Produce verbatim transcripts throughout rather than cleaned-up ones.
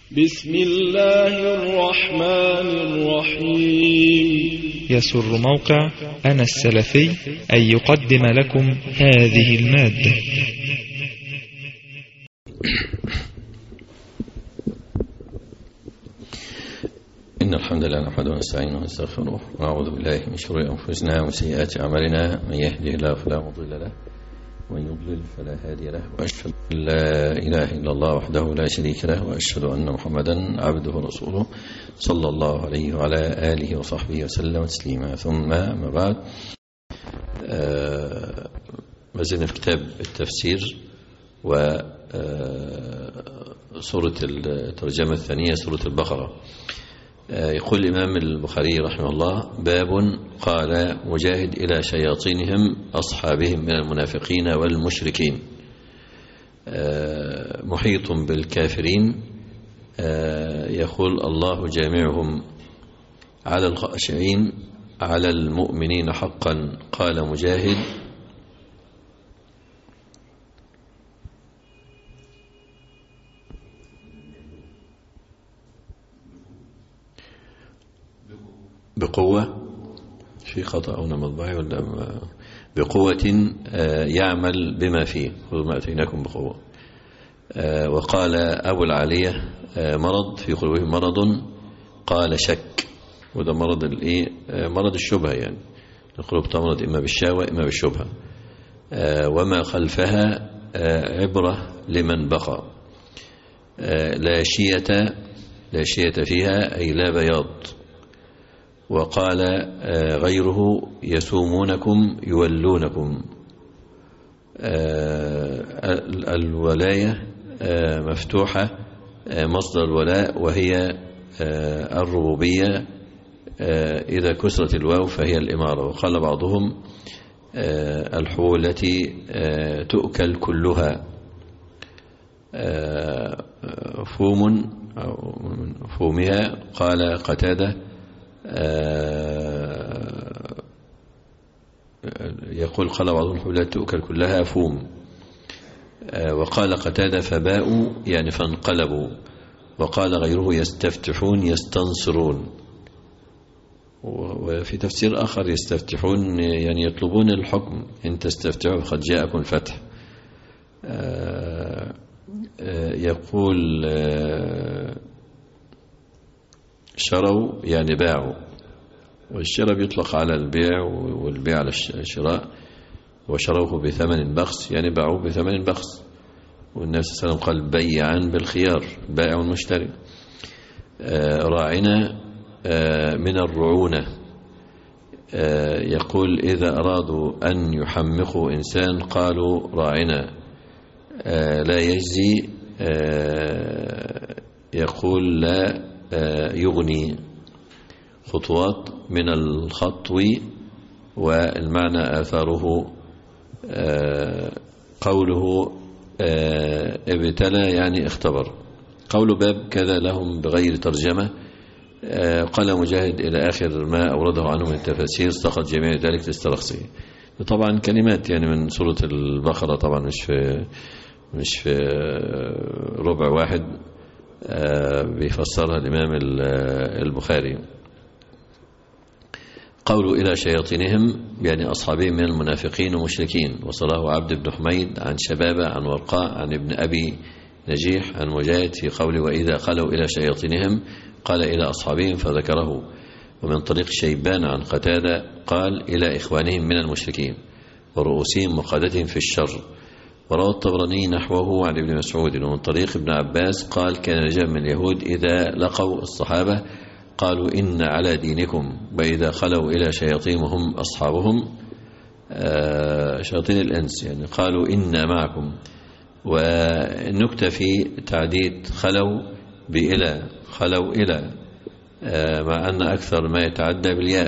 بسم الله الرحمن الرحيم. يسر موقع أنا السلفي أن يقدم لكم هذه المادة. إن الحمد لله نحمده ونستعينه ونستغفره ونعوذ بالله من شرور أنفسنا وسيئات أعمالنا، من يهده الله فلا مضل له ومن يضلل فلا هادي له، وأشهد أن لا إله إلا الله وحده لا شريك له، وأشهد أن محمدا عبده ورسوله صلى الله عليه وعلى آله وصحبه وسلم تسليما. ثم ما بعد، آه ما زلنا في كتاب التفسير وسورة الترجمة الثانية سورة البقرة. يقول الإمام البخاري رحمه الله: باب قال مجاهد إلى شياطينهم أصحابهم من المنافقين والمشركين، محيط بالكافرين، يقول الله جامعهم على الخاشعين على المؤمنين حقا. قال مجاهد: بقوة، في خطأ أو مطبعي ولا بقوة يعمل بما فيه، خذوا ما أتيناكم بقوة. وقال أبو العالية: مرض في قلوبهم مرض، قال شك، وده مرض الإيه؟ مرض الشبهة، يعني القلوب تمرض إما بالشهوة إما بالشبهة. وما خلفها عبرة لمن بقى. لا شية لا شية فيها أي لا بياض. وقال غيره: يسومونكم يولونكم. الولاية مفتوحة، مصدر الولاء، وهي الربوبية، إذا كسرت الواو فهي الإمارة. وقال بعضهم: الحبوب التي تؤكل كلها. فوم أو من فومها. قال قتادة: يقول قال بعضهم: الحبوب التي تؤكل كلها فوم. وقال قتادة: فباءوا يعني فانقلبوا. وقال غيره: يستفتحون يستنصرون. وفي تفسير آخر: يستفتحون يعني يطلبون الحكم، إن تستفتحوا فقد جاءكم الفتح. يقول: شروا يعني باعوا، والشراء بيطلق على البيع والبيع على الشراء. وشروه بثمن بخس يعني باعوه بثمن بخس. والنبي صلى الله عليه وسلم قال: بيعا بالخيار، بائع والمشتري. راعنا من الرعونة. يقول: إذا أرادوا أن يحمقوا إنسان قالوا راعنا. لا يجزي، يقول: لا يغني. خطوات من الخطو، والمعنى آثاره. قوله ابتلى يعني اختبر. قول باب كذا لهم بغير ترجمة. قال مجاهد إلى آخر ما أورده عنه من التفاسير، سقط جميع ذلك تسترخصي. طبعا كلمات يعني من سورة البقرة، طبعا مش في مش في ربع واحد بيفسرها الإمام البخاري. قولوا إلى شياطينهم يعني أصحابهم من المنافقين ومشركين. وصله عبد بن حميد عن شبابة عن ورقاء عن ابن أبي نجيح عن مجاهد في قوله: وإذا خلوا إلى شياطينهم قال إلى أصحابهم فذكره. ومن طريق شيبان عن قتادة قال: إلى إخوانهم من المشركين ورؤوسهم وقادتهم في الشر. وروى الطبراني نحوه عن ابن مسعود. ومن طريق ابن عباس قال: كان رجال من اليهود إذا لقوا الصحابة قالوا: إن على دينكم. وإذا خلوا إلى شياطين وهم أصحابهم، شياطين الإنس يعني، قالوا: إنا معكم. والنكتة في تعديد خلوا بإلى، خلوا إلى، مع أن أكثر ما يتعدى بالياء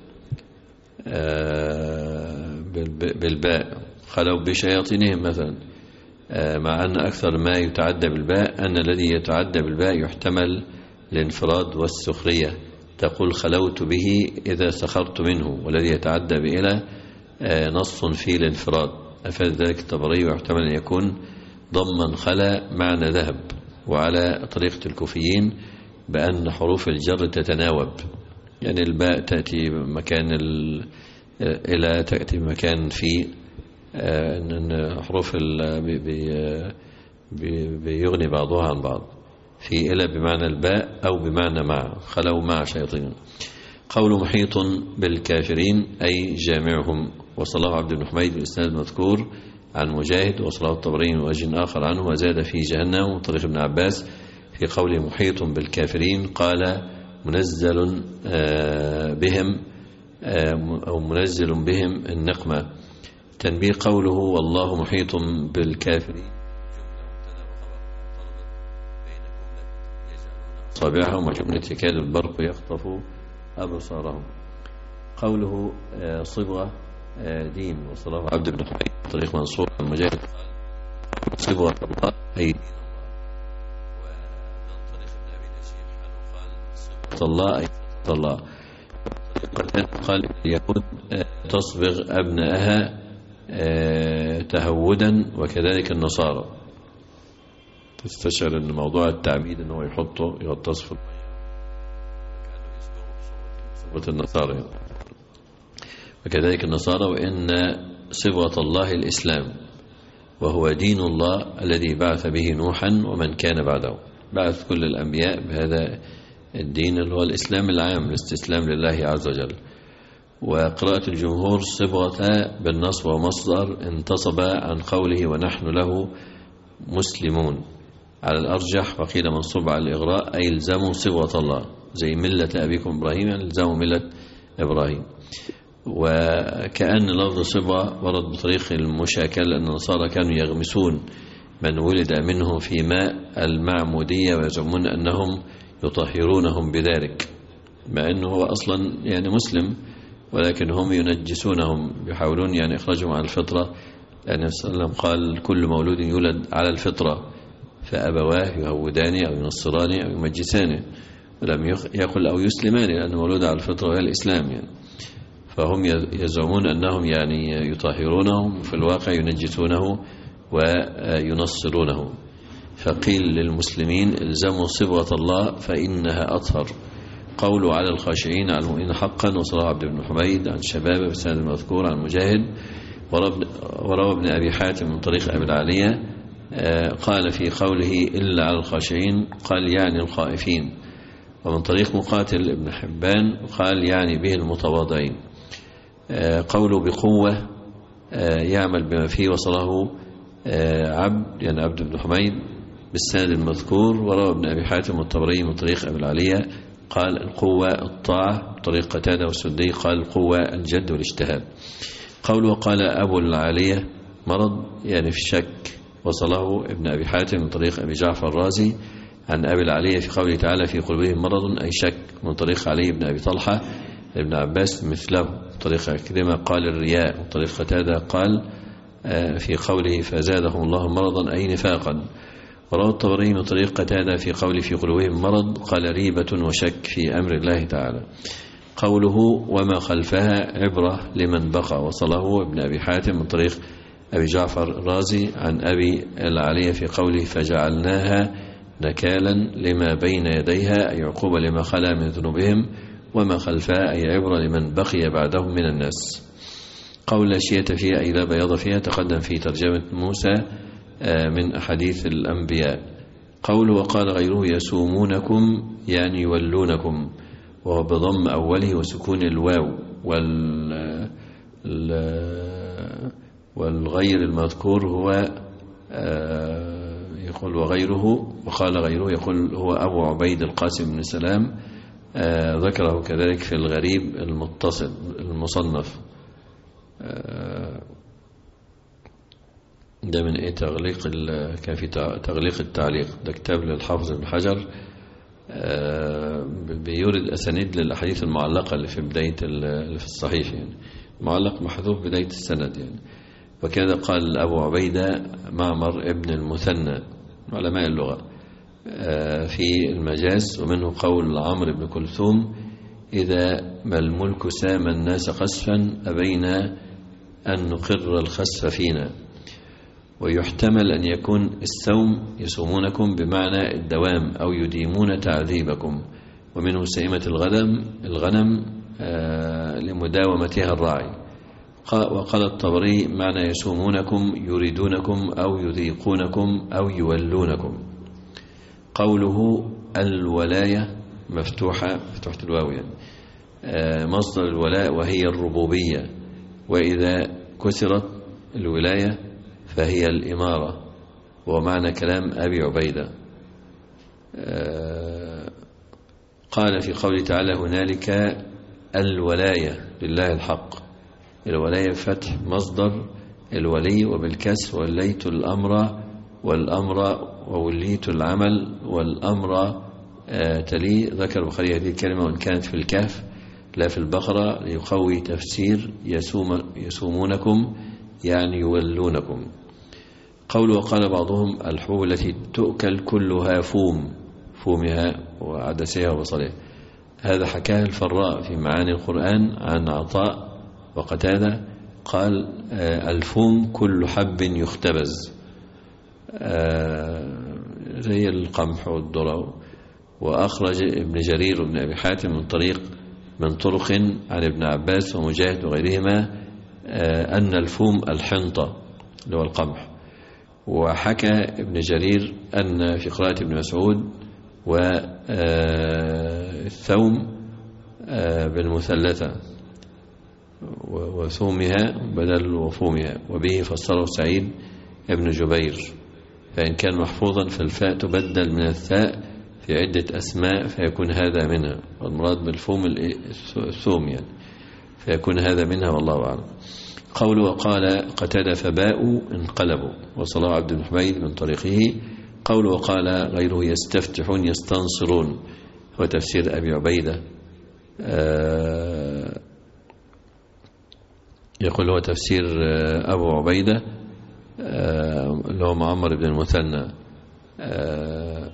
بالباء. خلوا بشياطينهم مثلا، مع أن أكثر ما يتعدى بالباء، أن الذي يتعدى بالباء يحتمل الانفراد والسخرية. تقول: خلوت به إذا سخرت منه. والذي يتعدى بإلى نص فيه الانفراد. أفاد ذلك الطبري، ويحتمل أن يكون ضمن خلا معنى ذهب، وعلى طريقة الكوفيين بأن حروف الجر تتناوب، يعني الباء تأتي مكان ال إلى تأتي مكان في، أن حروف بيغني بعضها عن بعض، في إلى بمعنى الباء أو بمعنى مع، خلوا مع شياطين. قول محيط بالكافرين أي جامعهم. وصله عبد بن حميد بالإسناد المذكور عن مجاهد، وصله الطبري من وجه آخر عنه، وزاد في جهنم من طريق ابن عباس في قوله محيط بالكافرين قال منزل بهم أو منزل بهم النقمة. تنبيه قوله والله محيط بالكافرين صابعهم وجملة يكاد البرق يخطف أبصارهم. قوله صبغة دين. وصله عبد بن حميد طريق منصور عن مجاهد صبغة الله أي الله أي الله. قال يهود تصبغ أبنائها تهودا، وكذلك النصارى. تستشعر أن موضوع التعميد أنه يحطه يغطس في صبغة النصارى، وكذلك النصارى. وإن صبغة الله الإسلام، وهو دين الله الذي بعث به نوحا ومن كان بعده، بعث كل الأنبياء بهذا الدين اللي هو الإسلام العام، الاستسلام لله عز وجل. وقراءة الجمهور صبغة بالنصب ومصدر انتصب عن قوله ونحن له مسلمون على الأرجح، وقيل منصوب على الإغراء أي الزموا صبغة الله، زي ملة أبيكم إبراهيم يعني الزموا ملة إبراهيم. وكأن لفظ صبغة ورد بطريق المشاكل، لأن النصارى كانوا يغمسون من ولد منهم في ماء المعمودية ويزعمون أنهم يطهرونهم بذلك، مع أنه هو أصلا يعني مسلم، ولكن هم ينجسونهم، يحاولون يعني إخراجهم عن الفطرة. يعني صلى الله عليه وسلم قال كل مولود يولد على الفطرة فأبواه يهوداني أو ينصراني أو يمجساني، ولم يقل أو يسلماني، لأن مولود على الفطرة وهي الإسلام يعني. فهم يزعمون أنهم يعني يطهرونهم، في الواقع ينجسونه وينصرونه. فقيل للمسلمين الزموا صبغة الله فإنها أطهر. قوله على الخاشعين على المؤمنين حقا. وصله عبد بن حميد عن شباب بسند المذكور عن مجاهد. وروى ابن أبي حاتم من طريق أبي العالية قال في قوله إلا على الخاشعين قال يعني الخائفين. ومن طريق مقاتل ابن حبان قال يعني به المتواضعين. قوله بقوة يعمل بما فيه. وصله عبد يعني عبد بن حميد بالسند المذكور. وروى ابن أبي حاتم والطبري من طريق أبي العالية قال القوة الطاعة. طريق قتادة والسدي قال القوة الجد والاجتهاد. قوله قال أبو العالية مرض يعني في الشك. وصله ابن أبي حاتم من طريق أبي جعفر الرازي عن أبي العالية في قوله تعالى في قلوبهم مرض أي شك. من طريق علي بن أبي طلحة ابن عباس مثله. طريق كلمة قال الرياء. وطريق قتادة قال في قوله فزادهم الله مرضا أي نفاقا. وروى الطبري من طريق قتادة في قوله في قلوبهم مرض قال ريبة وشك في أمر الله تعالى. قوله وما خلفها عبرة لمن بقى. وصله ابن أبي حاتم من طريق أبي جعفر الرازي عن أبي العالية في قوله فجعلناها نكالا لما بين يديها أي عقوبة لما خلا من ذنوبهم. وما خلفها أي عبرة لمن بقي بعدهم من الناس. قول لا شية فيها أي لا بياض فيها تقدم في ترجمة موسى من أحاديث الأنبياء. قوله وقال غيره يسومونكم يعني يولونكم، وهو بضم أوله وسكون الواو وال والغير المذكور هو يقول وغيره. وقال غيره يقول هو أبو عبيد القاسم بن سلام. ذكره كذلك في الغريب المتصل المصنف. ده من ايه تغليق كان في تغليق التعليق، ده كتاب للحافظ ابن حجر بيورد اسانيد للاحاديث المعلقه اللي في بدايه اللي في الصحيح، يعني معلق محذوف بدايه السند يعني. وكذا قال ابو عبيده معمر ابن المثنى علماء اللغه في المجاز. ومنه قول عمرو بن كلثوم إذا ما الملك سام الناس قسفا أبينا أن نقر الخسف فينا. ويحتمل أن يكون السوم يسومونكم بمعنى الدوام أو يديمون تعذيبكم، ومنه سئمة الغنم الغنم لمداومتها الراعي. وقال الطبري معنى يسومونكم يريدونكم أو يذيقونكم أو يولونكم. قوله الولاية مفتوحة مفتوحة الواو يعني مصدر الولاء وهي الربوبية، وإذا كسرت الولاية فهي الإمارة، ومعنى كلام أبي عبيدة. قال في قوله تعالى هنالك الولاية لله الحق. الولاية فتح مصدر الولي وبالكسر وليت الأمر والأمر ووليت العمل والأمر تلي. ذكر البخاري هذه الكلمة وإن كانت في الكهف لا في البقرة ليقوي تفسير يسوم يسومونكم يعني يولونكم. قول وقال بعضهم الحبوب التي تؤكل كلها فوم فومها وعدسها وبصلها. هذا حكاه الفراء في معاني القرآن عن عطاء وقتادة قال الفوم كل حب يختبز زي القمح والذرة. وأخرج ابن جرير وابن أبي حاتم من طريق من طرق عن ابن عباس ومجاهد وغيرهما أن الفوم الحنطة اللي هو القمح. وحكى ابن جرير أن في قراءة ابن مسعود والثوم بالمثلثة وثومها بدل وفومها، وبه فسره سعيد ابن جبير. فإن كان محفوظا فالفاء تبدل من الثاء في عدة أسماء فيكون هذا منها، والمراد بالفوم الثوم يعني فيكون هذا منها والله أعلم. قول وقال قتادة فباءوا انقلبوا وصلاه عبد بن حميد من طريقه. قول وقال غيره يستفتحون يستنصرون هو تفسير أبي عبيدة. آه يقول هو تفسير أبو عبيدة آه اللي هو معمر بن المثنى. آه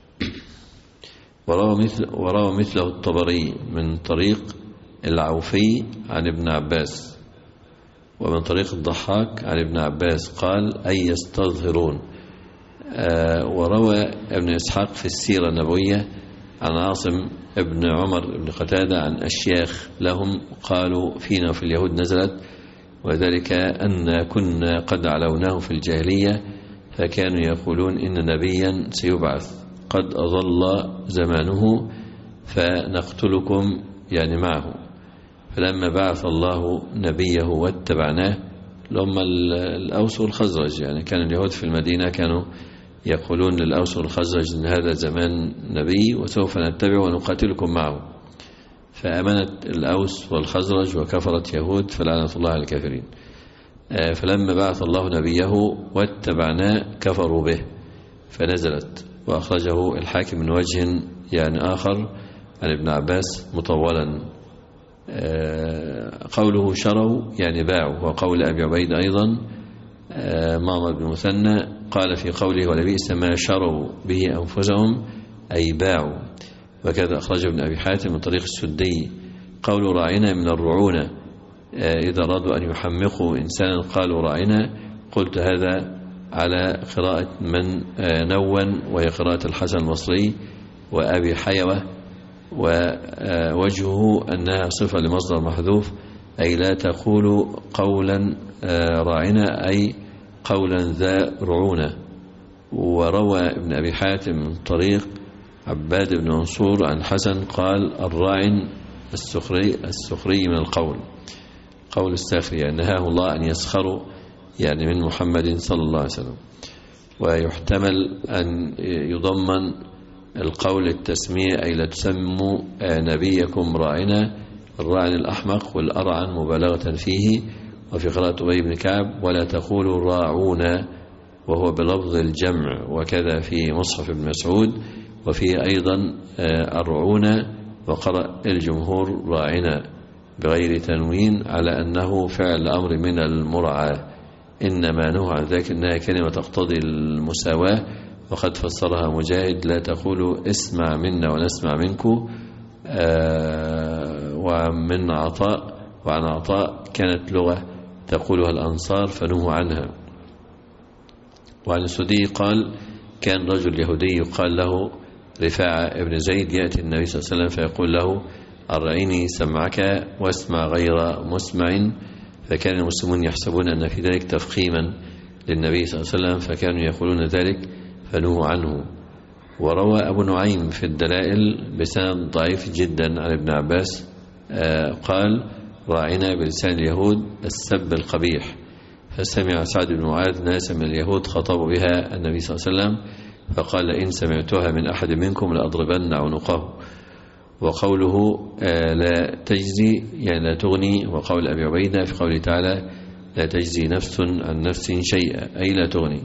وروى مثل وروى مثله الطبري من طريق العوفي عن ابن عباس، ومن طريق الضحاك عن ابن عباس قال أي يستظهرون. آه وروى ابن إسحاق في السيرة النبوية عن عاصم ابن عمر بن قتادة عن أشياخ لهم قالوا فينا وفي اليهود نزلت، وذلك أن كنا قد علوناه في الجاهلية فكانوا يقولون إن نبيا سيبعث قد أظل زمانه فنقتلكم يعني معه. فلما بعث الله نبيه واتبعناه لهم الأوس والخزرج، يعني كان اليهود في المدينة كانوا يقولون للأوس والخزرج إن هذا زمان نبي وسوف نتبعه ونقاتلكم معه، فأمنت الأوس والخزرج وكفرت يهود فلعنة الله على الكافرين. فلما بعث الله نبيه واتبعناه كفروا به فنزلت. وأخرجه الحاكم من وجه يعني آخر عن ابن عباس مطولا. قوله شروا يعني باعوا، وقول أبي عبيد أيضا معمر بن مثنى قال في قوله ولبئس ما شروا به أنفسهم أي باعوا. وكذا أخرجه ابن أبي حاتم من طريق السدي. قول راعنا من الرعونة، إذا أرادوا أن يحمقوا إنسانا قالوا راعنا. قلت هذا على قراءة من نون وهي قراءة الحسن البصري وأبي حيوة، ووجهه أنها صفة لمصدر محذوف أي لا تقول قولا راعنا أي قولا ذا رعونة. وروى ابن أبي حاتم من طريق عباد بن منصور عن حسن قال الراعن السخري السخري من القول قول الساخري يعني نهاه الله أن يسخروا يعني من محمد صلى الله عليه وسلم. ويحتمل أن يضمن القول التسمية أي لا تسموا نبيكم راعنا، الراعن الأحمق والأرعن مبالغة فيه. وفي قراءة أبي بن كعب ولا تقولوا راعونا وهو بلفظ الجمع، وكذا في مصحف ابن مسعود. وفيه أيضا أرعونا وقرأ الجمهور راعنا بغير تنوين على أنه فعل أمر من المرعى، إنما نهى عن ذلك أنها كلمة تقتضي المساواة. وقد فسرها مجاهد لا تقولوا اسمع منا ونسمع منكم. ومن عطاء وعن عطاء كانت لغة تقولها الأنصار فنهوا عنها. وعن السدي قال كان رجل يهودي يقال له رفاعة ابن زيد يأتي النبي صلى الله عليه وسلم فيقول له أرعيني سمعك واسمع غير مسمع، فكان المسلمون يحسبون أن في ذلك تفخيما للنبي صلى الله عليه وسلم فكانوا يقولون ذلك فنهوا عنه. وروى أبو نعيم في الدلائل بسند ضعيف جدا عن ابن عباس قال راعنا بلسان اليهود السب القبيح، فسمع سعد بن معاذ ناسا من اليهود خطبوا بها النبي صلى الله عليه وسلم فقال إن سمعتها من أحد منكم لأضربن عنقه. وقوله لا تجزي يعني لا تغني، وقول أبي عبيدة في قوله تعالى لا تجزي نفس عن نفس شيئا أي لا تغني.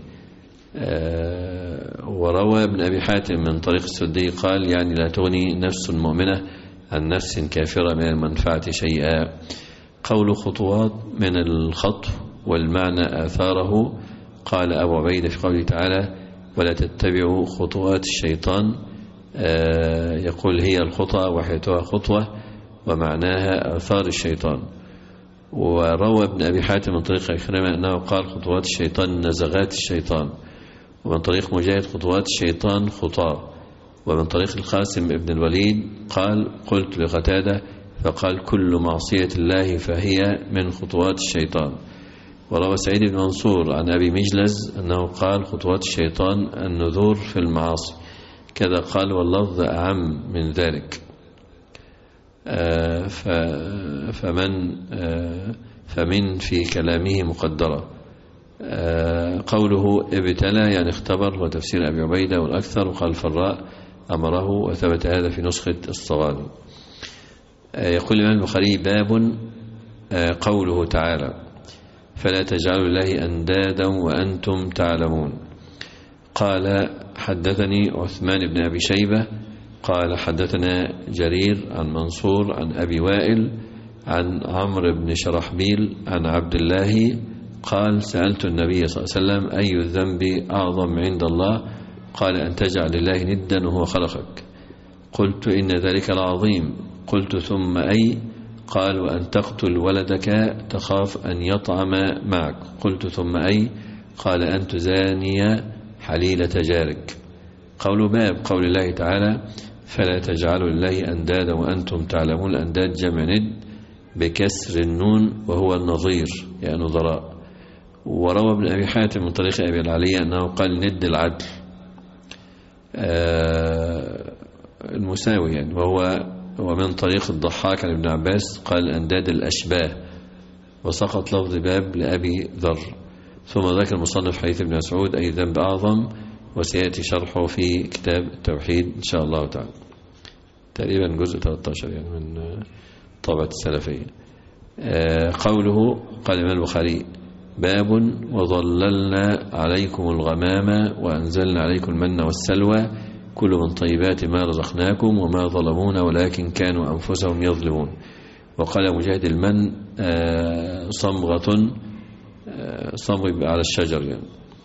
وروى ابن أبي حاتم من طريق السدي قال يعني لا تغني نفس مؤمنة عن نفس كافرة من المنفعة شيئا. قول خطوات من الخطو والمعنى آثاره، قال أبو عبيدة في قوله تعالى ولا تتبعوا خطوات الشيطان، يقول هي الخطى وحيتها خطوة ومعناها آثار الشيطان. وروى ابن أبي حاتم من طريق إكرمة أنه قال خطوات الشيطان نزغات الشيطان، ومن طريق مجاهد خطوات الشيطان خطى، ومن طريق القاسم ابن الوليد قال قلت لقتادة فقال كل معصية الله فهي من خطوات الشيطان. وروى سعيد بن منصور عن أبي مجلز أنه قال خطوات الشيطان النذور في المعاصي، كذا قال واللفظ أعم من ذلك. آه فمن آه فمن في كلامه مقدرة. آه قوله ابتلى يعني اختبر، وتفسير أبي عبيدة والأكثر، وقال الفراء أمره، وثبت هذا في نسخة الصغاني. آه يقول الإمام البخاري باب آه قوله تعالى فلا تجعلوا الله أندادا وأنتم تعلمون. قال حدثني عثمان بن أبي شيبة قال حدثنا جرير عن منصور عن أبي وائل عن عمرو بن شرحبيل عن عبد الله قال سألت النبي صلى الله عليه وسلم أي الذنب أعظم عند الله؟ قال أن تجعل لله ندا وهو خلقك. قلت إن ذلك العظيم. قلت ثم أي؟ قال وأن تقتل ولدك تخاف أن يطعم معك. قلت ثم أي؟ قال أن تزاني حليلة جارك. قول باب قول الله تعالى فلا تجعلوا لله أندادا وأنتم تعلمون. الأنداد جمع ند بكسر النون وهو النظير يعني نظراء. وروى ابن أبي حاتم من طريق أبي العلي أنه قال ند العدل آه المساوي يعني، وهو ومن طريق الضحاك عن ابن عباس قال أنداد الأشباه، وسقط لفظ باب لأبي ذر. ثم ذكر المصنف حديث ابن مسعود أي ذنب أعظم، وسيأتي شرحه في كتاب التوحيد إن شاء الله تعالى، تقريبا جزء ثلاثة عشر يعني من طبعة السلفية. قوله قال الإمام البخاري باب وظللنا عليكم الغمام وأنزلنا عليكم المن والسلوى كل من طيبات ما رزقناكم وما ظلمونا ولكن كانوا أنفسهم يظلمون. وقال مجاهد المن صمغة صمغ على الشجر يعني،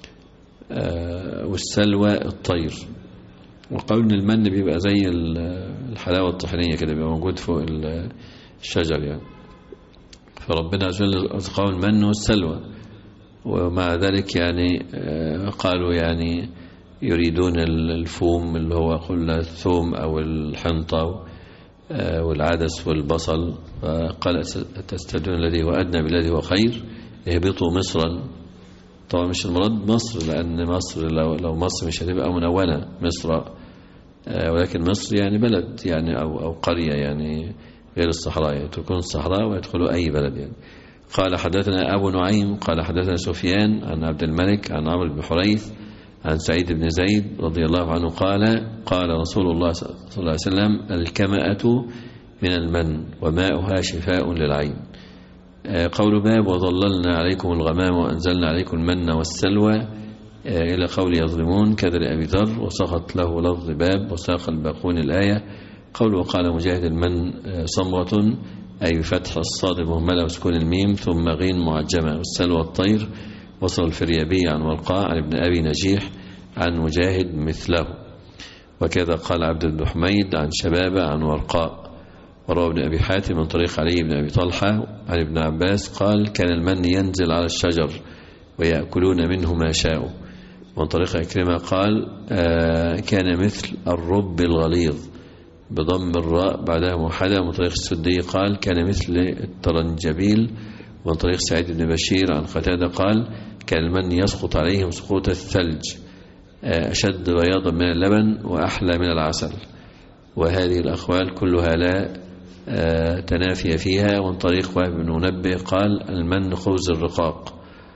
والسلوى الطير. وقال ان المن بيبقى زي الحلاوة الطحينية كده بيبقى موجود فوق الشجر يعني، فربنا عز وجل رزقه المن والسلوى. ومع ذلك يعني قالوا يعني يريدون الفوم اللي هو قلنا الثوم أو الحنطة والعدس والبصل، فقال تستبدلون الذي هو أدنى بالذي هو خير اهبطوا مصرا. طبعا مش المراد مصر، لأن مصر لو, لو مصر مش هتبقى منونة مصر، ولكن مصر يعني بلد يعني أو, أو قرية يعني غير الصحراء، يعني تكون الصحراء ويدخلوا أي بلد يعني. قال حدثنا أبو نعيم قال حدثنا سفيان عن عبد الملك عن عمرو بن حريث عن سعيد بن زيد رضي الله عنه قال قال رسول الله صلى الله عليه وسلم الكمأة من المن وماؤها شفاء للعين. قول باب وظللنا عليكم الغمام وأنزلنا عليكم المن والسلوى إلى قول يظلمون كذا لأبي ذر، وسقط له لفظ باب وساق الباقون الآية. قول وقال مجاهد المن صمغة أي فتح الصاد مهملة وسكون الميم ثم غين معجمة، والسلوى الطير. وصل الفريابي عن ورقاء عن ابن أبي نجيح عن مجاهد مثله، وكذا قال عبد بن حميد عن شبابة عن ورقاء. وروى ابن أبي حاتم من طريق علي بن أبي طلحة عن ابن عباس قال كان المن ينزل على الشجر ويأكلون منه ما شاءوا. ومن طريق إكرمة قال آه كان مثل الرب الغليظ بضم الراء بعدها موحدة. ومن طريق السدي قال كان مثل الترنجبيل. ومن طريق سعيد بن بشير عن قتادة قال كان المن يسقط عليهم سقوط الثلج أشد بياضا من اللبن وأحلى من العسل. وهذه الأقوال كلها لا تنافي فيها. ومن طريق وهب بن منبه قال المن خبز الرقاق،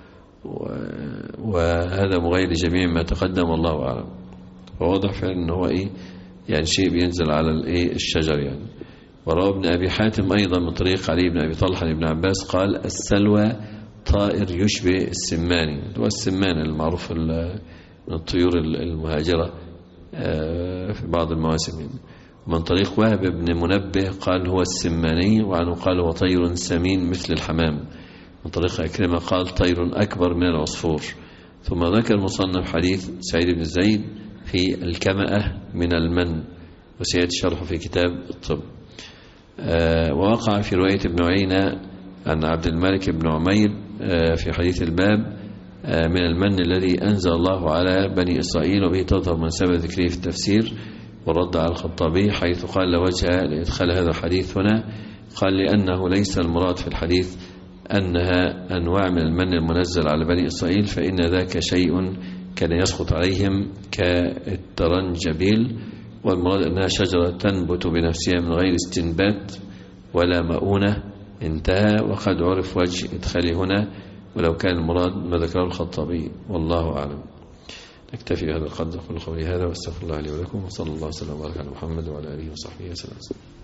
وهذا مغير جميع ما تقدم والله أعلم. وواضح فعلا أنه هو إيه يعني شيء بينزل على الإيه الشجر يعني. وروى ابن أبي حاتم أيضا من طريق علي بن أبي طلحة بن عباس قال السلوى طائر يشبه السماني، هو السمان المعروف من الطيور المهاجرة في بعض المواسم. من طريق وهب بن منبه قال هو السماني، وعنه قال هو طير سمين مثل الحمام. من طريق أكرمة قال طير أكبر من العصفور. ثم ذكر المصنف حديث سعيد بن زيد في الكمأة من المن، وسيأتي شرحه في كتاب الطب. أه ووقع في رواية ابن عيينة عن عبد الملك بن عمير أه في حديث الباب أه من المن الذي أنزل الله على بني إسرائيل، وبه تظهر مناسبة ذكره في التفسير. والرد على الخطابي حيث قال لا وجه لإدخال هذا الحديث هنا، قال لأنه ليس المراد في الحديث أنها أنواع من المن المنزل على بني إسرائيل، فإن ذاك شيء كان يسقط عليهم كالترنجبيل، والمراد أنها شجرة تنبت بنفسها من غير استنبات ولا مؤونة. انتهى. وقد عرف وجه إدخاله هنا، ولو كان المراد ما ذكره الخطابي والله أعلم. نكتفي بهذا القدر. قل قولي هذا واستغفر الله لي ولكم، وصلى الله وسلم وبارك على محمد وعلى آله وصحبه وسلم.